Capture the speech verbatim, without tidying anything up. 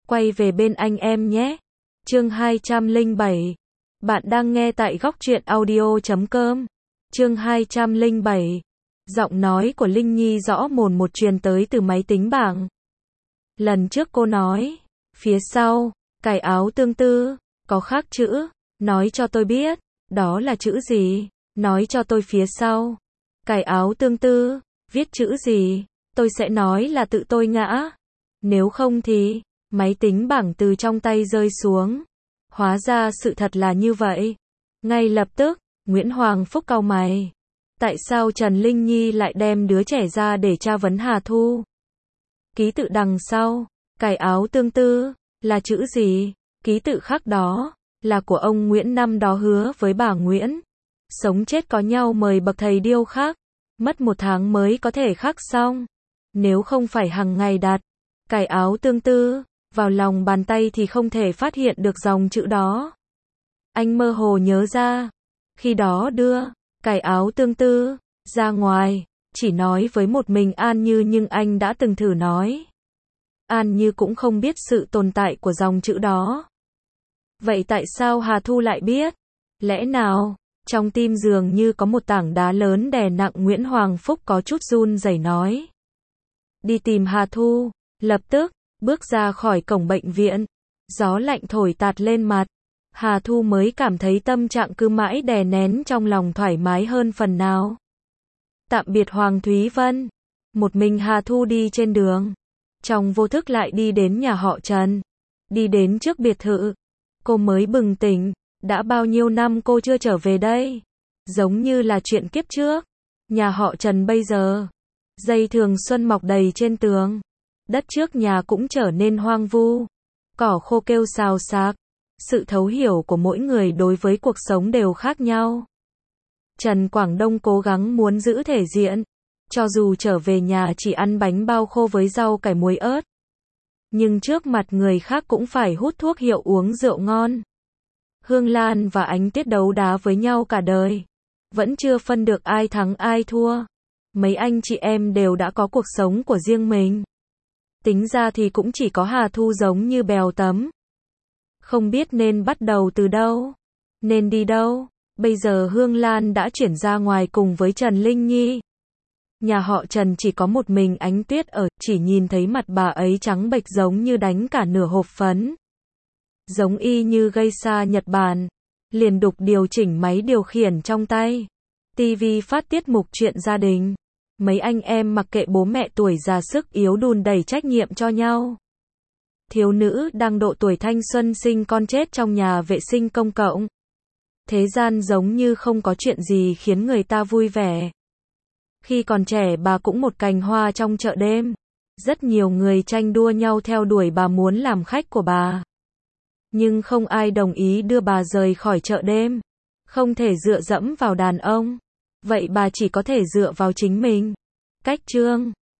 quay về bên anh em nhé. Chương hai trăm lẻ bảy. Bạn đang nghe tại góc truyện audio chấm com. Chương hai trăm lẻ bảy. Giọng nói của Linh Nhi rõ mồn một truyền tới từ máy tính bảng. Lần trước cô nói, phía sau, cài áo tương tư, có khắc chữ, nói cho tôi biết, đó là chữ gì, nói cho tôi phía sau. Cài áo tương tư, viết chữ gì, tôi sẽ nói là tự tôi ngã. Nếu không thì, máy tính bảng từ trong tay rơi xuống. Hóa ra sự thật là như vậy. Ngay lập tức, Nguyễn Hoàng Phúc cau mày. Tại sao Trần Linh Nhi lại đem đứa trẻ ra để tra vấn Hà Thu? Ký tự đằng sau, cài áo tương tư, là chữ gì? Ký tự khác đó, là của ông Nguyễn năm đó hứa với bà Nguyễn. Sống chết có nhau mời bậc thầy điêu khắc. Mất một tháng mới có thể khắc xong. Nếu không phải hàng ngày đặt cài áo tương tư vào lòng bàn tay thì không thể phát hiện được dòng chữ đó. Anh mơ hồ nhớ ra, khi đó đưa cài áo tương tư ra ngoài, chỉ nói với một mình An Như, nhưng anh đã từng thử nói. An Như cũng không biết sự tồn tại của dòng chữ đó. Vậy tại sao Hà Thu lại biết? Lẽ nào, trong tim dường như có một tảng đá lớn đè nặng? Nguyễn Hoàng Phúc có chút run rẩy nói. Đi tìm Hà Thu, lập tức, bước ra khỏi cổng bệnh viện. Gió lạnh thổi tạt lên mặt. Hà Thu mới cảm thấy tâm trạng cứ mãi đè nén trong lòng thoải mái hơn phần nào. Tạm biệt Hoàng Thúy Vân. Một mình Hà Thu đi trên đường. Trong vô thức lại đi đến nhà họ Trần. Đi đến trước biệt thự. Cô mới bừng tỉnh. Đã bao nhiêu năm cô chưa trở về đây. Giống như là chuyện kiếp trước. Nhà họ Trần bây giờ. Dây thường xuân mọc đầy trên tường. Đất trước nhà cũng trở nên hoang vu. Cỏ khô kêu xào xạc. Sự thấu hiểu của mỗi người đối với cuộc sống đều khác nhau. Trần Quảng Đông cố gắng muốn giữ thể diện. Cho dù trở về nhà chỉ ăn bánh bao khô với rau cải muối ớt. Nhưng trước mặt người khác cũng phải hút thuốc hiệu uống rượu ngon. Hương Lan và Ánh Tuyết đấu đá với nhau cả đời. Vẫn chưa phân được ai thắng ai thua. Mấy anh chị em đều đã có cuộc sống của riêng mình. Tính ra thì cũng chỉ có Hà Thu giống như bèo tấm. Không biết nên bắt đầu từ đâu, nên đi đâu. Bây giờ Hương Lan đã chuyển ra ngoài cùng với Trần Linh Nhi. Nhà họ Trần chỉ có một mình Ánh Tuyết ở, chỉ nhìn thấy mặt bà ấy trắng bệch giống như đánh cả nửa hộp phấn. Giống y như gây xa Nhật Bản. Liền đục điều chỉnh máy điều khiển trong tay. ti vi phát tiết mục chuyện gia đình. Mấy anh em mặc kệ bố mẹ tuổi già sức yếu đùn đẩy trách nhiệm cho nhau. Thiếu nữ đang độ tuổi thanh xuân sinh con chết trong nhà vệ sinh công cộng. Thế gian giống như không có chuyện gì khiến người ta vui vẻ. Khi còn trẻ bà cũng một cành hoa trong chợ đêm. Rất nhiều người tranh đua nhau theo đuổi bà, muốn làm khách của bà. Nhưng không ai đồng ý đưa bà rời khỏi chợ đêm. Không thể dựa dẫm vào đàn ông. Vậy bà chỉ có thể dựa vào chính mình. Cách Trương